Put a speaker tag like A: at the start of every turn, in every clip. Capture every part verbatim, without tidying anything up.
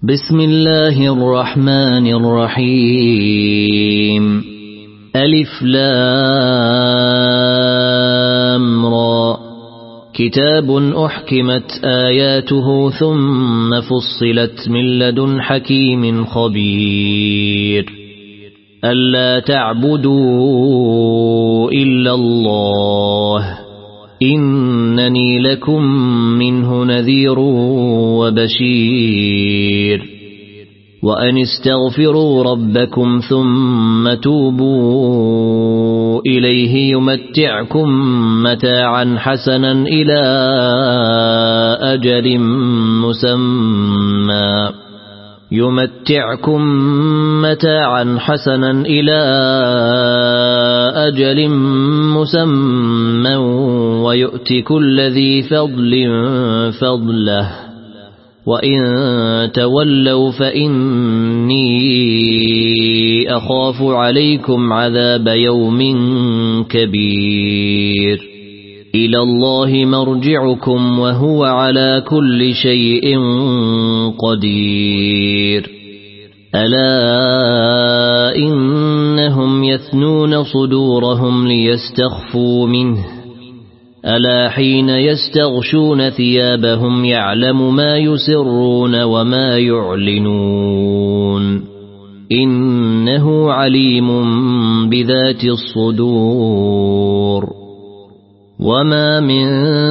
A: بسم الله الرحمن الرحيم ألف لام را كتاب أحكمت آياته ثم فصلت من لدن حكيم خبير ألا تعبدوا إلا الله إنني لكم منه نذير وبشير وأن استغفروا ربكم ثم توبوا إليه يمتعكم متاعا حسنا إلى أجل مسمى يمتعكم متاعا حسنا إلى أجل مسمى ويؤت كل ذي فضل فضله وإن تولوا فإني أخاف عليكم عذاب يوم كبير إلى الله مرجعكم وهو على كل شيء قدير ألا إنهم يثنون صدورهم ليستخفوا منه ألا حين يستغشون ثيابهم يعلم ما يسرون وما يعلنون إنه عليم بذات الصدور وما من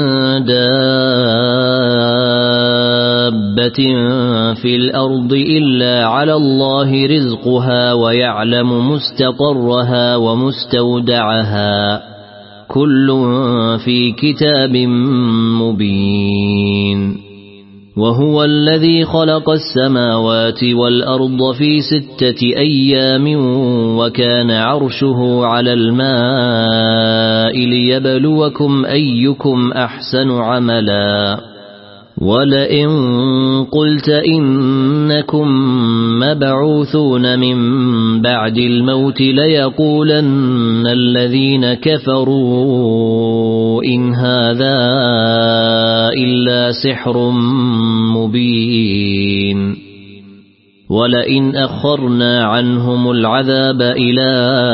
A: دابة في الأرض إلا على الله رزقها ويعلم مستقرها ومستودعها كل في كتاب مبين وهو الذي خلق السماوات والأرض في ستة أيام وكان عرشه على الماء ليبلوكم أيكم أحسن عملا ولئن قلت إنكم مبعوثون من بعد الموت ليقولن الذين كفروا إن هذا إلا سحر مبين ولئن أخرنا عنهم العذاب إلى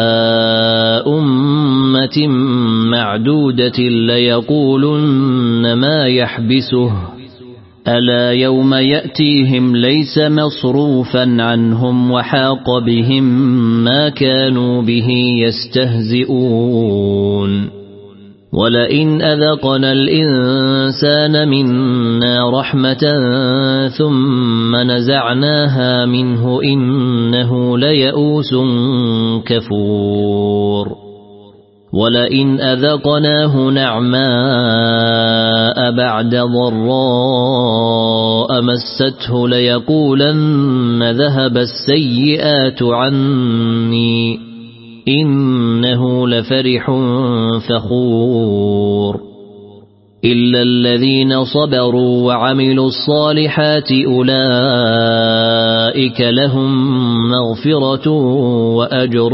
A: أمة معدودة ليقولن ما يحبسه ألا يوم يأتيهم ليس مصروفا عنهم وحاق بهم ما كانوا به يستهزئون ولئن أذقنا الإنسان منا رحمة ثم نزعناها منه إنه ليئوس كفور ولئن أذقناه نعماء بعد ضراء مسته ليقولن ذهب السيئات عني إنه لفرح فخور إلا الذين صبروا وعملوا الصالحات أولئك لهم مغفرة وأجر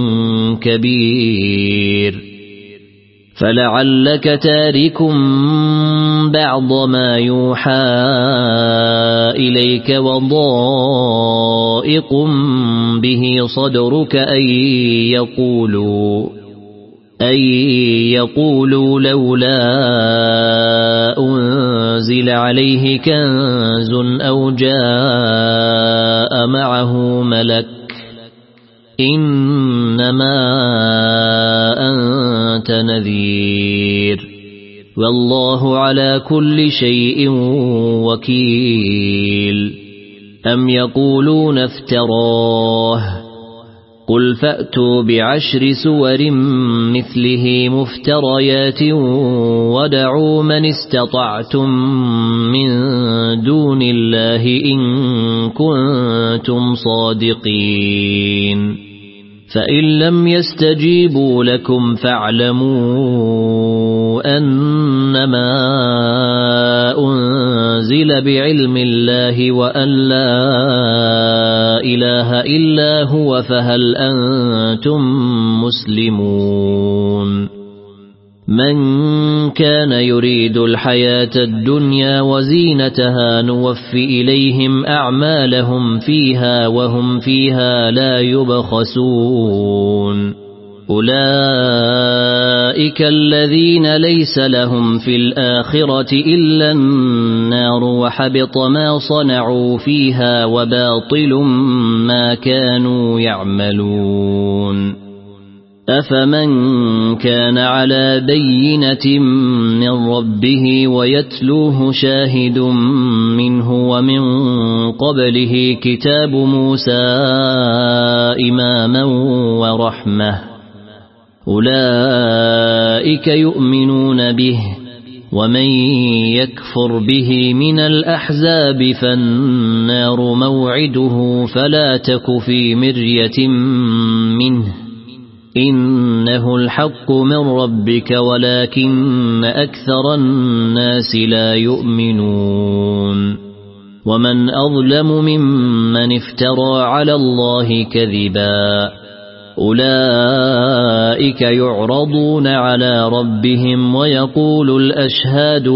A: كبير فلعلك تارك بعض ما يوحى إليك وضائق به صدرك أن يقولوا أن يقولوا لولا أنزل عليه كنز أو جاء معه ملك إنما أنت نذير والله على كل شيء وكيل أم يقولون افتراه قل فأتوا بعشر سور مثله مفتريات ودعوا من استطعتم من دون الله إن كنتم صادقين فإن لم يستجيبوا لكم فاعلموا أنما أنزل بعلم الله وأن لا إله إلا هو فهل أنتم مسلمون من كان يريد الحياة الدنيا وزينتها نوفي إليهم أعمالهم فيها وهم فيها لا يبخسون أولئك الذين ليس لهم في الآخرة إلا النار وحبط ما صنعوا فيها وباطل ما كانوا يعملون أفمن كان على بينة من ربه ويتلوه شاهد منه ومن قبله كتاب موسى إماما ورحمة أولئك يؤمنون به ومن يكفر به من الأحزاب فالنار موعده فلا تك في مرية منه إنه الحق من ربك ولكن أكثر الناس لا يؤمنون ومن أظلم ممن افترى على الله كذبا أولئك يعرضون على ربهم ويقول الأشهاد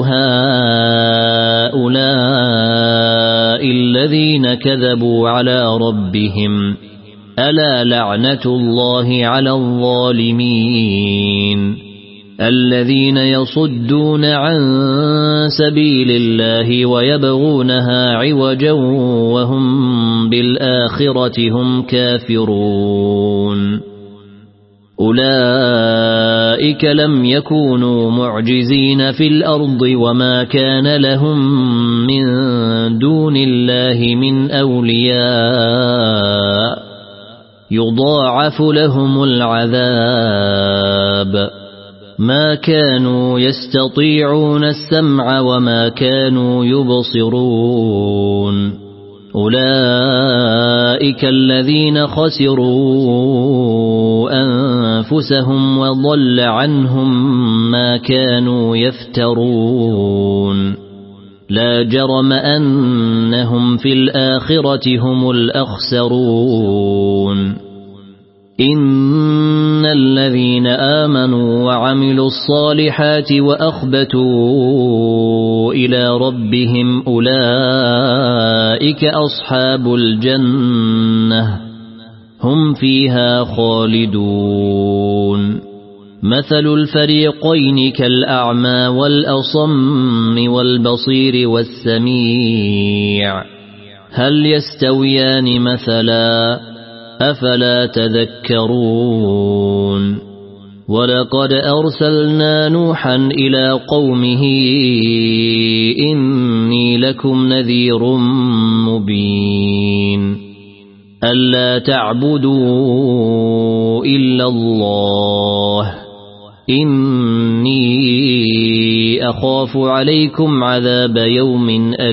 A: هؤلاء الذين كذبوا على ربهم ألا لعنة الله على الظالمين الذين يصدون عن سبيل الله ويبغونها عوجا وهم بالآخرة هم كافرون أولئك لم يكونوا معجزين في الأرض وما كان لهم من دون الله من أولياء يضاعف لهم العذاب ما كانوا يستطيعون السمع وما كانوا يبصرون أولئك الذين خسروا أنفسهم وضل عنهم ما كانوا يفترون لا جرم أنهم في الآخرة هم الأخسرون إن الذين آمنوا وعملوا الصالحات وأخبتوا إلى ربهم أولئك أصحاب الجنة هم فيها خالدون مثل الفريقين كالأعمى والأصم والبصير والسميع هل يستويان مثلا أفلا تذكرون ولقد أرسلنا نوحا إلى قومه إني لكم نذير مبين ألا تعبدوا إلا الله إني أخاف عليكم عذاب يوم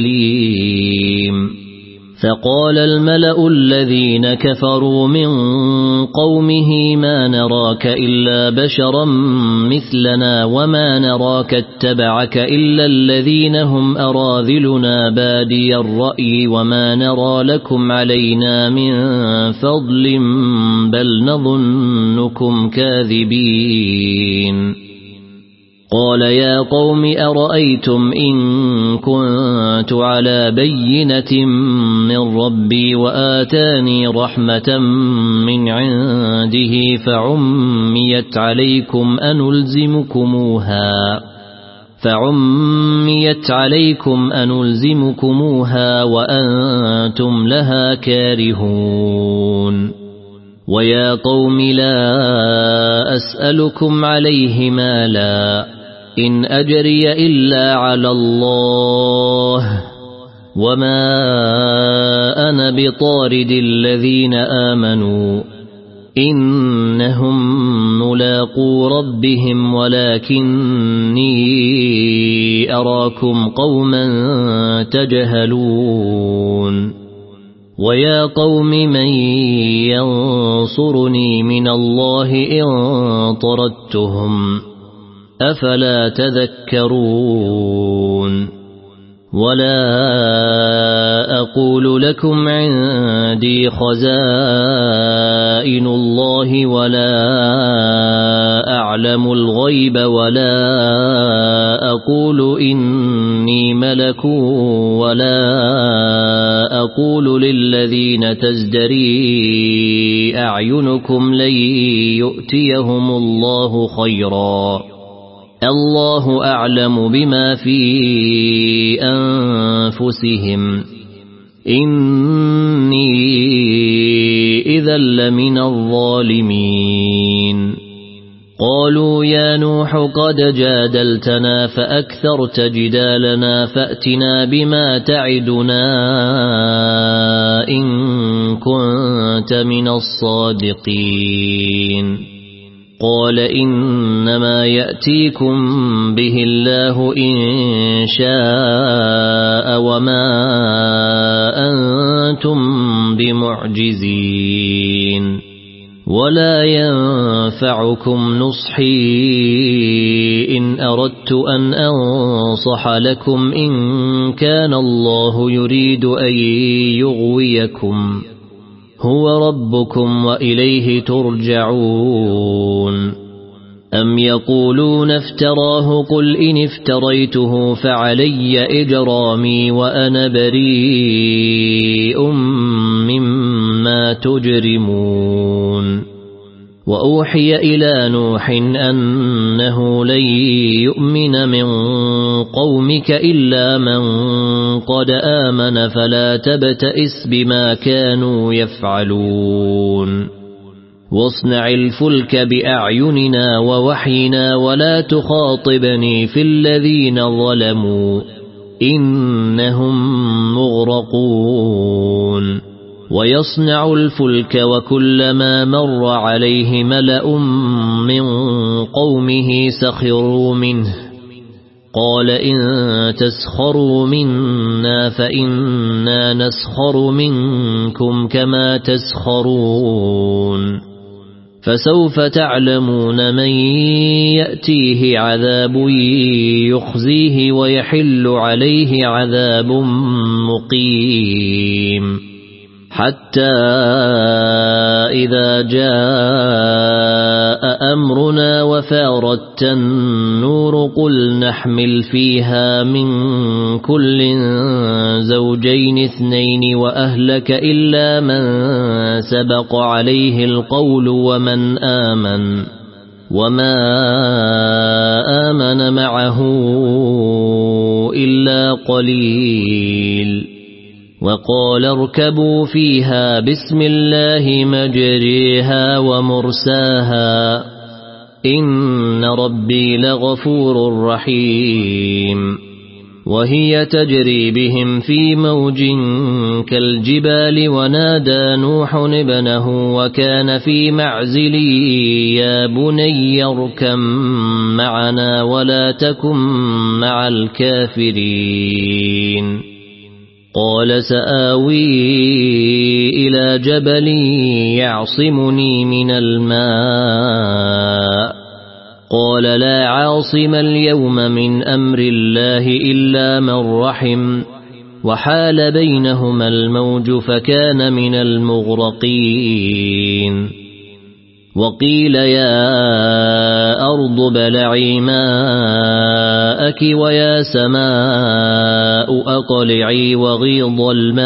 A: أليم فقال الملأ الذين كفروا من قومه ما نراك إلا بشرا مثلنا وما نراك اتبعك إلا الذين هم أراذلنا بادي الرأي وما نرى لكم علينا من فضل بل نظنكم كاذبين قال يا قوم أرأيتم إن كنت على بينة من ربي وآتاني رحمة من عنده فعميت عليكم أنلزمكموها فعميت عليكم أنلزمكموها وأنتم لها كارهون ويا قوم لا أسألكم عليه مالا إن أجري إلا على الله وما أنا بطارد الذين آمنوا إنهم ملاقو ربهم ولكني أراكم قوما تجهلون ويا قوم من ينصرني من الله إن طردتهم أفلا تذكرون ولا أقول لكم عندي خزائن الله ولا أعلم الغيب ولا أقول إني ملك ولا أقول للذين تزدري أعينكم لن يؤتيهم الله خيرا الله أعلم بما في أنفسهم إني إذا لمن الظالمين قالوا يا نوح قد جادلتنا فأكثرت جدالنا فأتنا بما تعدنا إن كنت من الصادقين قال إنما يأتيكم به الله إن شاء وما أنتم بمعجزين ولا ينفعكم نصحي إن أردت أن أنصح لكم إن كان الله يريد أن يغويكم هو ربكم وإليه ترجعون أم يقولون افتراه قل إن افتريته فعلي إجرامي وأنا بريء مما تجرمون وأوحي إلى نوح أنه لن يؤمن من قومك إلا من قد آمن فلا تبتئس بما كانوا يفعلون واصنع الفلك بأعيننا ووحينا ولا تخاطبني في الذين ظلموا إنهم مغرقون ويصنع الفلك وكلما مر عليه ملأ من قومه سخروا منه قال إن تسخروا منا فإنا نسخر منكم كما تسخرون فسوف تعلمون من يأتيه عذاب يخزيه ويحل عليه عذاب مقيم حتى إذا جاء أمرنا وفارت النور قل نحمل فيها من كل زوجين اثنين وأهلك إلا من سبق عليه القول ومن آمن وما آمن معه إلا قليل وقال اركبوا فيها بسم الله مجريها ومرساها إن ربي لغفور رحيم وهي تجري بهم في موج كالجبال ونادى نوح ابنه وكان في معزل يا بني اركب معنا ولا تكن مع الكافرين قال سآوي إلى جبل يعصمني من الماء قال لا عاصم اليوم من أمر الله إلا من رحم وحال بينهما الموج فكان من المغرقين وقيل يا أرض بلعي ماءك ويا سماء أقلعي وغيض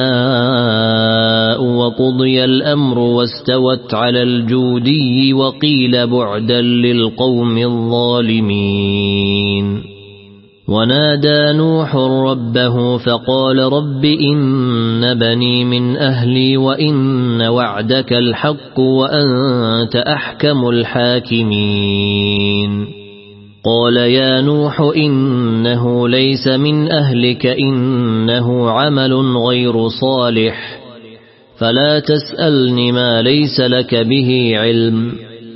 A: الماء وقضي الأمر واستوت على الجودي وقيل بعدا للقوم الظالمين ونادى نوح ربه فقال رب إن بني من أهلي وإن وعدك الحق وأنت أحكم الحاكمين قال يا نوح إنه ليس من أهلك إنه عمل غير صالح فلا تسألني ما ليس لك به علم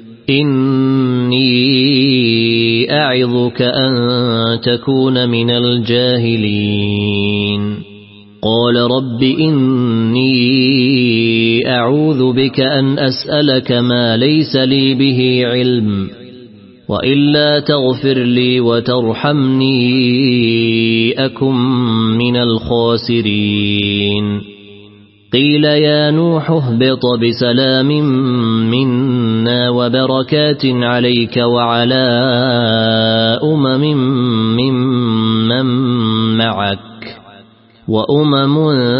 A: إني أعظك أن تكون من الجاهلين قال رب إني أعوذ بك أن أسألك ما ليس لي به علم وإلا تغفر لي وترحمني أكن من الخاسرين قيل يا نوح اهبط بسلام منا وبركات عليك وعلى أمم ممن معك وأمم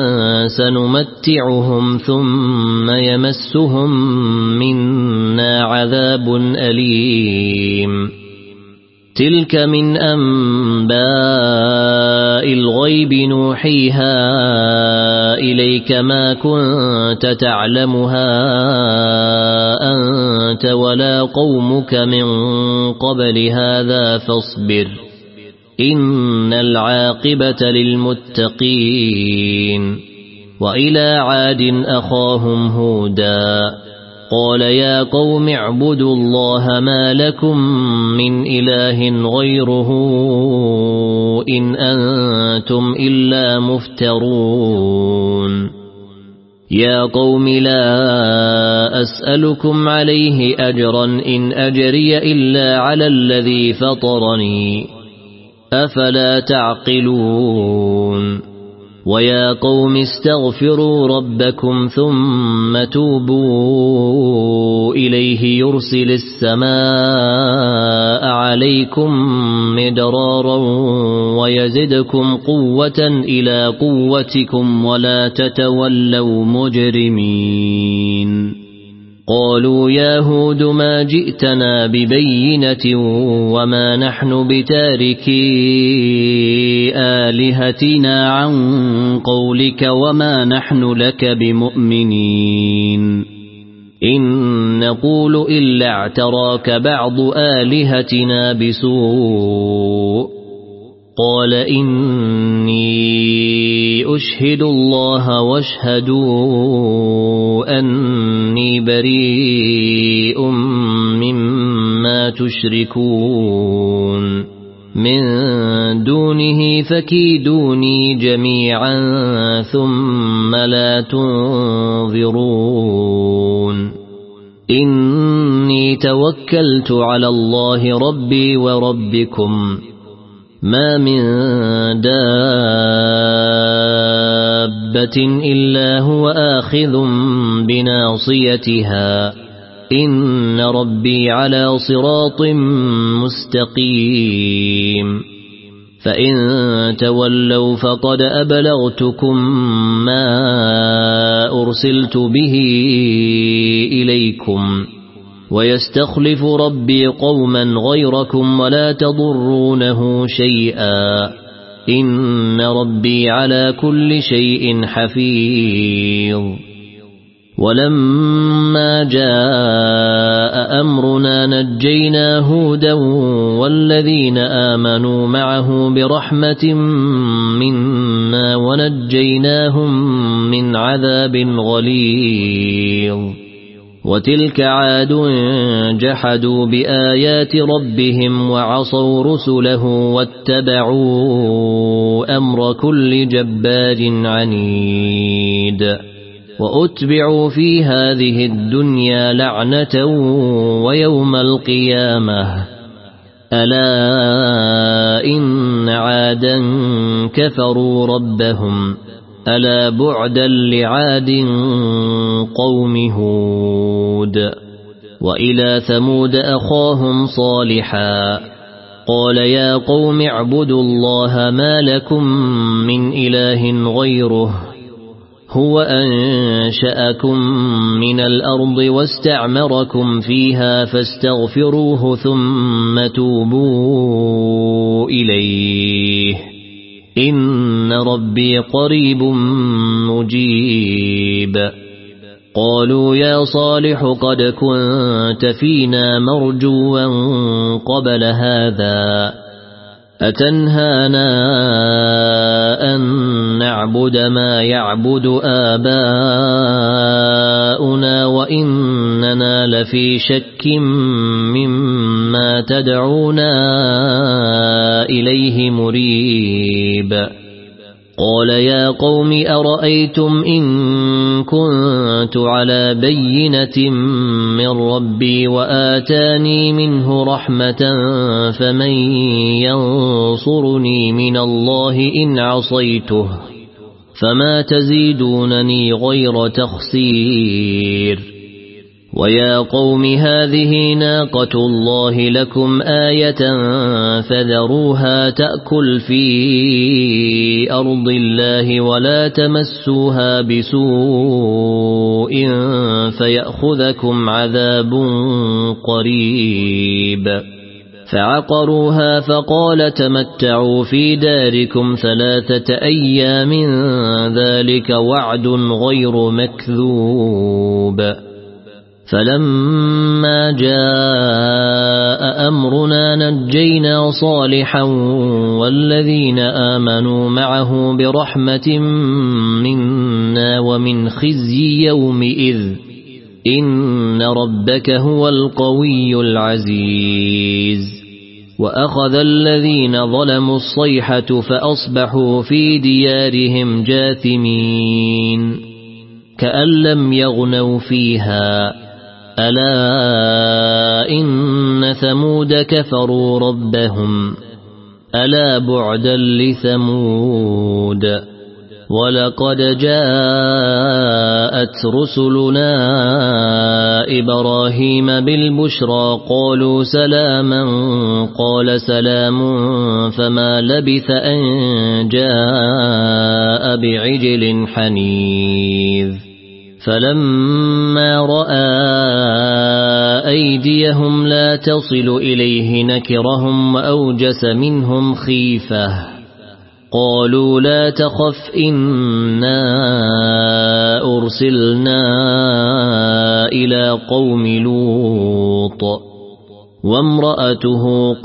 A: سنمتعهم ثم يمسهم منا عذاب أليم تلك من أنباء الغيب نوحيها إليك ما كنت تعلمها أنت ولا قومك من قبل هذا فاصبر إن العاقبة للمتقين وإلى عاد أخاهم هودا قال يا قوم اعبدوا الله ما لكم من إله غيره إن أنتم إلا مفترون يا قوم لا أسألكم عليه أجرا إن أجري إلا على الذي فطرني أفلا تعقلون ويا قوم استغفروا ربكم ثم توبوا إليه يرسل السماء عليكم مدرارا ويزدكم قوة إلى قوتكم ولا تتولوا مجرمين قالوا يا هود ما جئتنا ببينة وما نحن بتاركي آلهتنا عن قولك وما نحن لك بمؤمنين إن نقول إلا اعتراك بعض آلهتنا بسوء قال إني أشهد الله واشهدوا أني بريء مما تشركون من دونه فكيدوني جميعا ثم لا تنظرون إني توكلت على الله ربي وربكم ما من دابة إلا هو آخذ بناصيتها إن ربي على صراط مستقيم فإن تولوا فقد أبلغتكم ما أرسلت به إليكم ويستخلف ربي قوما غيركم ولا تضرونه شيئا إن ربي على كل شيء حفيظ ولما جاء أمرنا نجينا هودا والذين آمنوا معه برحمة منا ونجيناهم من عذاب غليظ وتلك عاد جحدوا بآيات ربهم وعصوا رسله واتبعوا أمر كل جبار عنيد وأتبعوا في هذه الدنيا لعنة ويوم القيامة ألا إن عادا كفروا ربهم ألا بعدا لعاد قوم هود وإلى ثمود أخاهم صالحا قال يا قوم اعبدوا الله ما لكم من إله غيره هو أنشأكم من الأرض واستعمركم فيها فاستغفروه ثم توبوا إليه إن ربي قريب مجيب قالوا يا صالح قد كنت فينا مرجوا قبل هذا أتنهانا أن نعبد ما يعبد آباؤنا وإننا لفي شك مما تدعونا إليه مريب قال يا قوم أرأيتم إن كنت على بينة من ربي وآتاني منه رحمة فمن ينصرني من الله إن عصيته فما تزيدونني غير تخسير ويا قوم هذه ناقة الله لكم آية فذروها تأكل في أرض الله ولا تمسوها بسوء فيأخذكم عذاب قريب فعقروها فقال تمتعوا في داركم ثلاثة أيام ذلك وعد غير مكذوب فلما جاء أمرنا نجينا صالحا والذين آمنوا معه برحمة منا ومن خزي يومئذ إن ربك هو القوي العزيز وأخذ الذين ظلموا الصيحة فأصبحوا في ديارهم جاثمين كأن لم يغنوا فيها ألا إن ثمود كفروا ربهم ألا بعدا لثمود ولقد جاءت رسلنا إبراهيم بالبشرى قالوا سلاما قال سلام فما لبث أن جاء بعجل حنيذ فلما رأى أيديهم لا تصل إليه نكرهم وأوجس منهم خيفة قالوا لا تخف إنا أرسلنا إلى قوم لوط وامرأته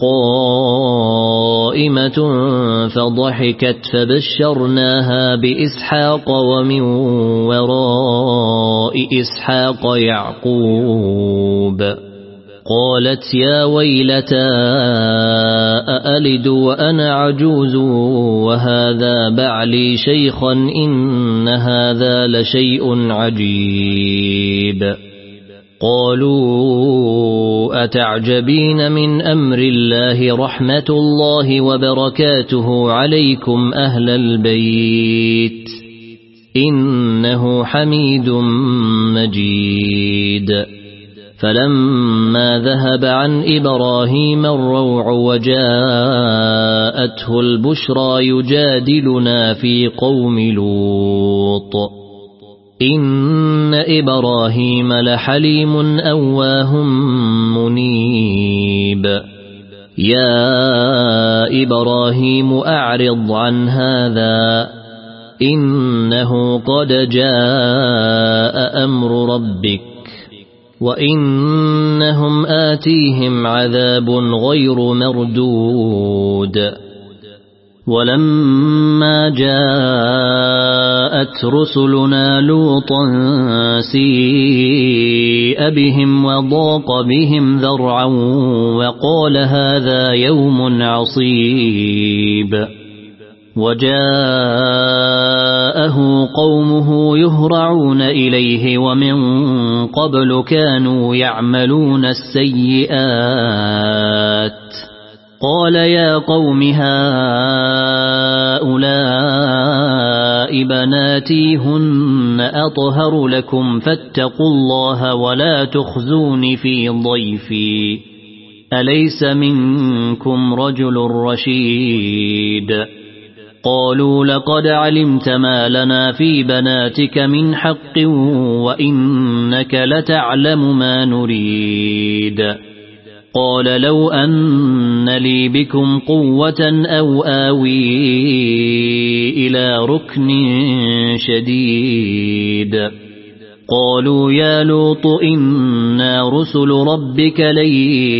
A: قائمة فضحكت فبشرناها بإسحاق ومن وراء إسحاق يعقوب قالت يا ويلتى أألد وأنا عجوز وهذا بعلي شيخا إن هذا لشيء عجيب قالوا أتعجبين من أمر الله رحمة الله وبركاته عليكم أهل البيت إنه حميد مجيد فلما ذهب عن إبراهيم الروع وجاءته البشرى يجادلنا في قوم لوط إن إبراهيم لحليم أواه منيب يا إبراهيم أعرض عن هذا إنه قد جاء أمر ربك وإنهم آتيهم عذاب غير مردود ولما جاءت رسلنا لوطا سيء بهم وضاق بهم ذرعا وقال هذا يوم عصيب وجاءه قومه يهرعون إليه ومن قبل كانوا يعملون السيئات قال يا قوم هؤلاء بناتي هن أطهر لكم فاتقوا الله ولا تخزون في ضيفي أليس منكم رجل رشيد قالوا لقد علمت ما لنا في بناتك من حق وإنك لتعلم ما نريد قال لو أن لي بكم قوة أو آوي إلى ركن شديد قالوا يا لوط إنا رسل ربك لن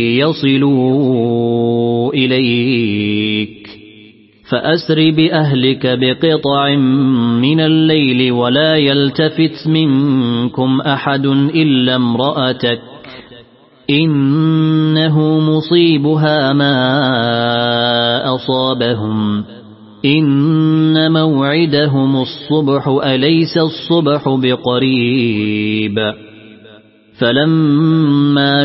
A: يصلوا إليك فأسر بأهلك بقطع من الليل ولا يلتفت منكم أحد إلا امرأتك إنه مصيبها ما أصابهم إن موعدهم الصبح أليس الصبح بقريب فلما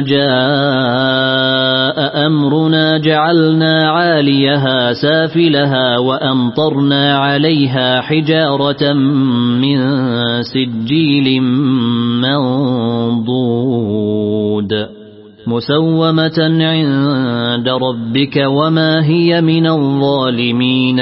A: جاء أمرنا جعلنا عاليها سافلها وأمطرنا عليها حجارة من سجيل منضود مسومة عند ربك وما هي من الظالمين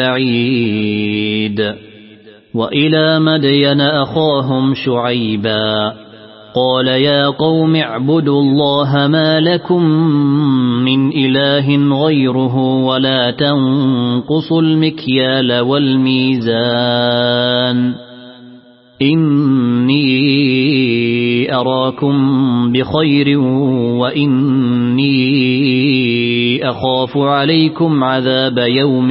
A: ببعيد وإلى مدين أخاهم شعيبا قال يا قوم اعبدوا الله ما لكم من إله غيره ولا تنقصوا المكيال والميزان إني أراكم بخير وإني أخاف عليكم عذاب يوم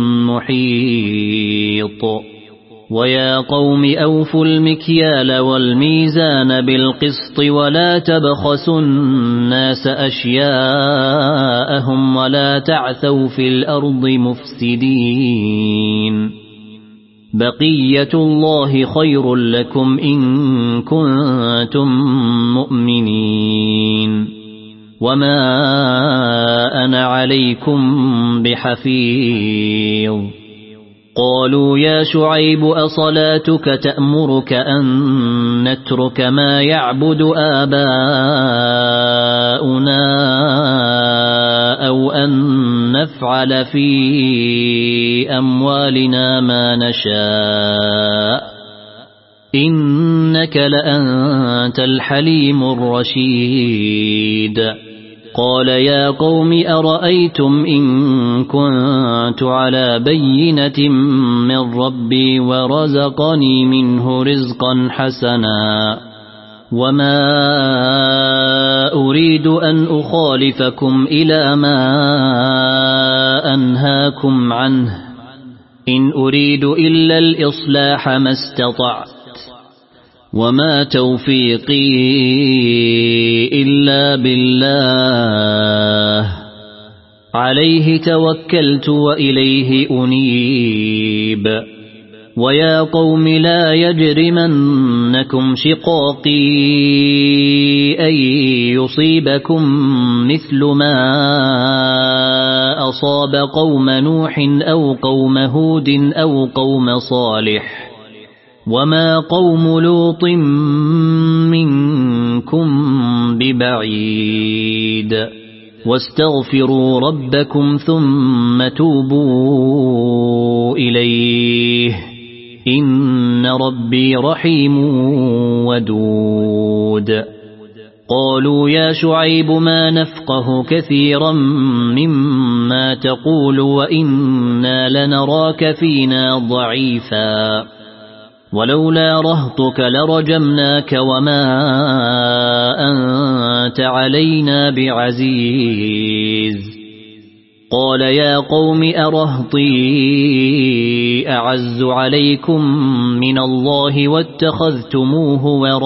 A: محيط ويا قوم أوفوا المكيال والميزان بالقسط ولا تبخسوا الناس أشياءهم ولا تعثوا في الأرض مفسدين بقية الله خير لكم إن كنتم مؤمنين وما أنا عليكم بحفيظ قالوا يا شعيب أصلاتك تأمرك أن نترك ما يعبد آباؤنا أو أن نفعل في أموالنا ما نشاء إنك لأنت الحليم الرشيد قال يا قوم أرأيتم إن كنت على بينة من ربي ورزقني منه رزقا حسنا وما أريد أن أخالفكم إلى ما أنهاكم عنه إن أريد إلا الإصلاح ما استطعت وما توفيقي إلا بالله عليه توكلت وإليه أنيب ويا قوم لا يجرمنكم شقاقي أن يصيبكم مثل ما أصاب قوم نوح أو قوم هود أو قوم صالح وما قوم لوط منكم ببعيد واستغفروا ربكم ثم توبوا إليه إن ربي رحيم ودود قالوا يا شعيب ما نفقه كثيرا مما تقول وإنا لنراك فينا ضعيفا ولولا رهطك لرجمناك وما أنت علينا بعزيز قال يا قوم أرهطي أعز عليكم من الله واتخذتموه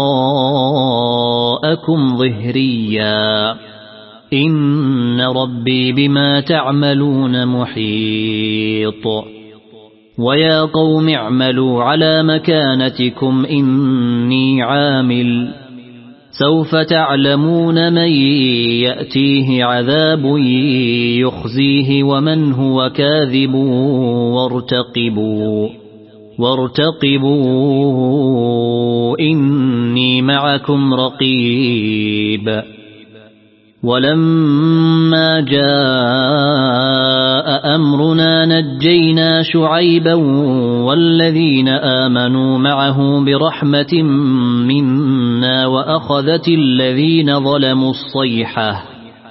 A: وراءكم ظهريا إن ربي بما تعملون محيط ويا قوم اعملوا على مكانتكم إني عامل سوف تعلمون من يأتيه عذاب يخزيه ومن هو كاذب وارتقبوا وارتقبوا إني معكم رقيب ولما جاء أمرنا نجينا شعيبا والذين آمنوا معه برحمة منا وأخذت الذين ظلموا الصيحة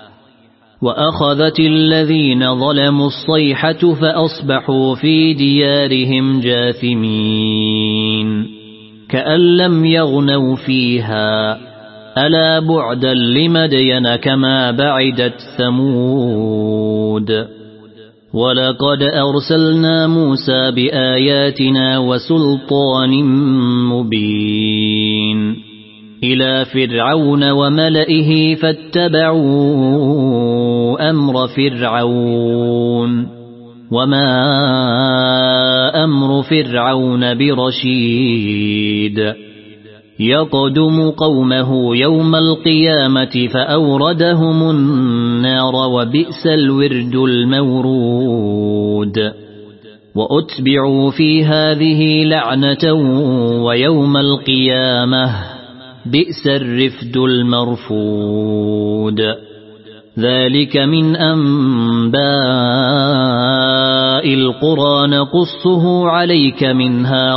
A: وأخذت الذين ظلموا الصيحة فأصبحوا في ديارهم جاثمين كأن لم يغنوا فيها ألا بعدا لمدين كما بعدت ثمود ولقد أرسلنا موسى بآياتنا وسلطان مبين إلى فرعون وملئه فاتبعوا أمر فرعون وما أمر فرعون برشيد يقدم قومه يوم القيامة فأوردهم النار وبئس الورد المورود وأتبعوا في هذه لعنة ويوم القيامة بئس الرفد المرفود ذلك من أنباء القرى نقصه عليك منها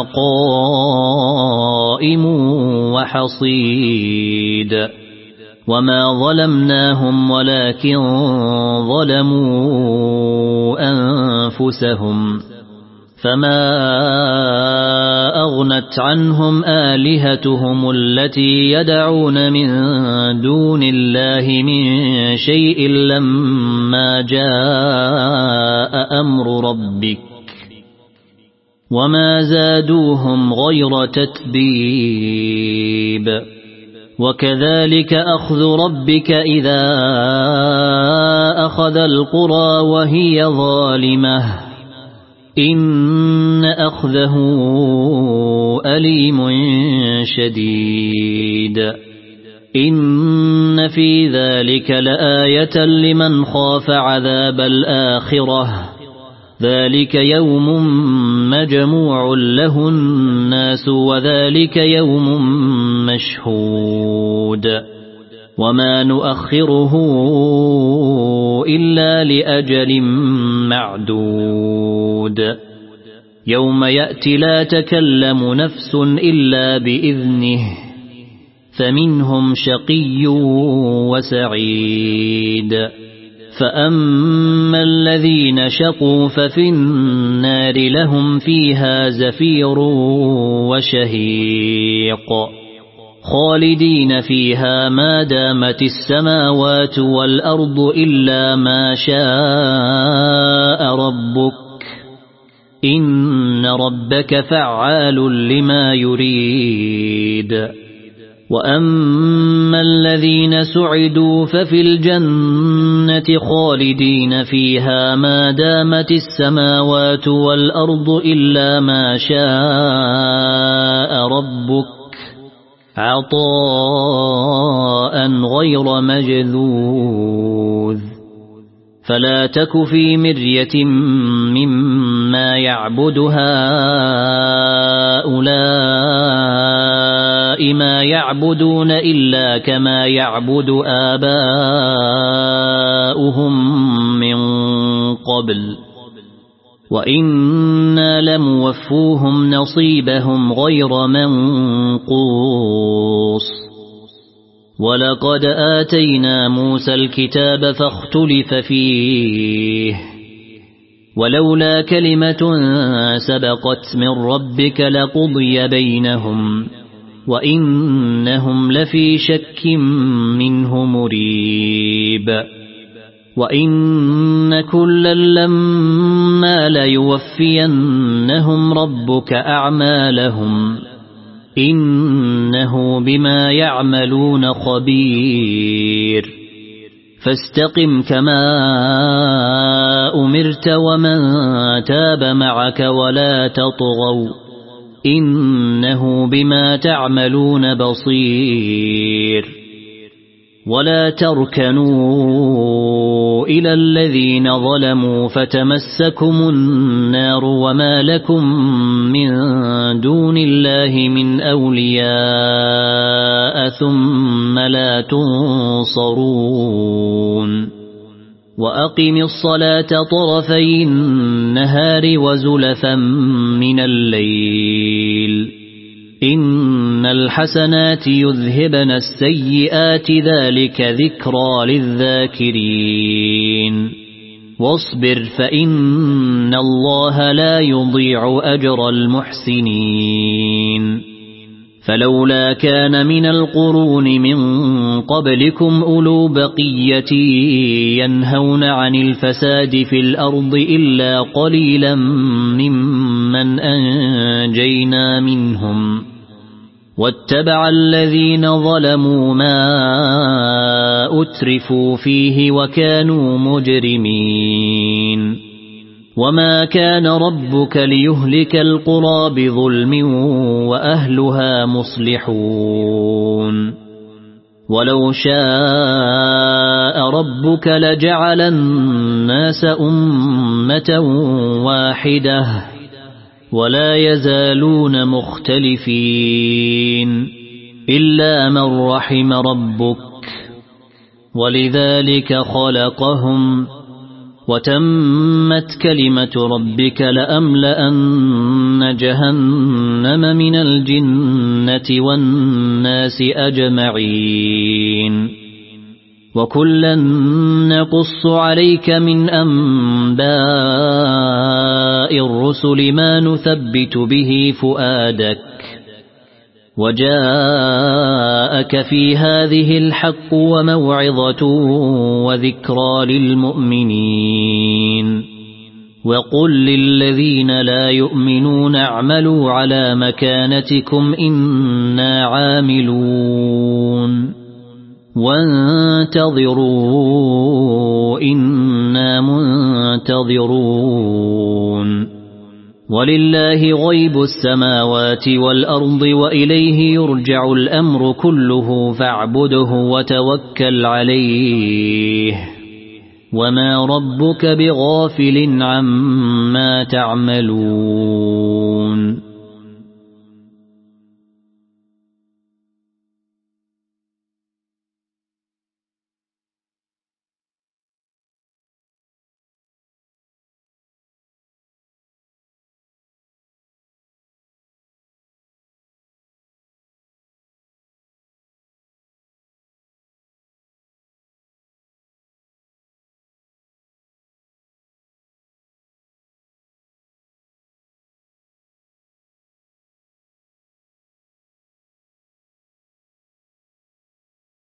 A: قائم وحصيد وما ظلمناهم ولكن ظلموا أنفسهم فما أغنت عنهم آلهتهم التي يدعون من دون الله من شيء لما جاء أمر ربك وما زادوهم غير تتبيب وكذلك أخذ ربك إذا أخذ القرى وهي ظالمة إن أخذه أليم شديد إن في ذلك لآية لمن خاف عذاب الآخرة ذلك يوم مجموع له الناس وذلك يوم مشهود وما نؤخره إلا لأجل معدود يوم يأتي لا تكلم نفس إلا بإذنه فمنهم شقي وسعيد فأما الذين شقوا ففي النار لهم فيها زفير وشهيق خالدين فيها ما دامت السماوات والأرض إلا ما شاء ربك إن ربك فعال لما يريد وأما الذين سعدوا ففي الجنة خالدين فيها ما دامت السماوات والأرض إلا ما شاء ربك عطاء غير مجذوذ فلا تك في مرية مما يعبد هؤلاء ما يعبدون إلا كما يعبد آباؤهم من قبل وإنا لموفوهم نصيبهم غير منقوص ولقد آتينا موسى الكتاب فاختلف فيه ولولا كلمة سبقت من ربك لقضي بينهم وإنهم لفي شك منه مريب وإن كلا لما ليوفينهم ربك أعمالهم إنه بما يعملون خبير فاستقم كما أمرت ومن تاب معك ولا تطغوا إنه بما تعملون بصير ولا تركنوا إلى الذين ظلموا فتمسكم النار وما لكم من دون الله من أولياء ثم لا تنصرون وأقم الصلاة طرفي النهار وزلفا من الليل إن الحسنات يذهبن السيئات ذلك ذكرى للذاكرين واصبر فإن الله لا يضيع أجر المحسنين فلولا كان من القرون من قبلكم أولو بقية ينهون عن الفساد في الأرض إلا قليلا ممن أنجينا منهم واتبع الذين ظلموا ما أترفوا فيه وكانوا مجرمين وما كان ربك ليهلك القرى بظلم وأهلها مصلحون ولو شاء ربك لجعل الناس أمة واحدة ولا يزالون مختلفين إلا من رحم ربك ولذلك خلقهم وتمت كلمة ربك لأملأن جهنم من الجنة والناس أجمعين وكلا نقص عليك من أنباء الرسل ما نثبت به فؤادك وجاءك في هذه الحق وموعظة وذكرى للمؤمنين وقل للذين لا يؤمنون اعملوا على مكانتكم إنا عاملون وانتظروا إنا منتظرون ولله غيب السماوات والأرض وإليه يرجع الأمر كله فاعبده وتوكل عليه وما ربك بغافل عما تعملون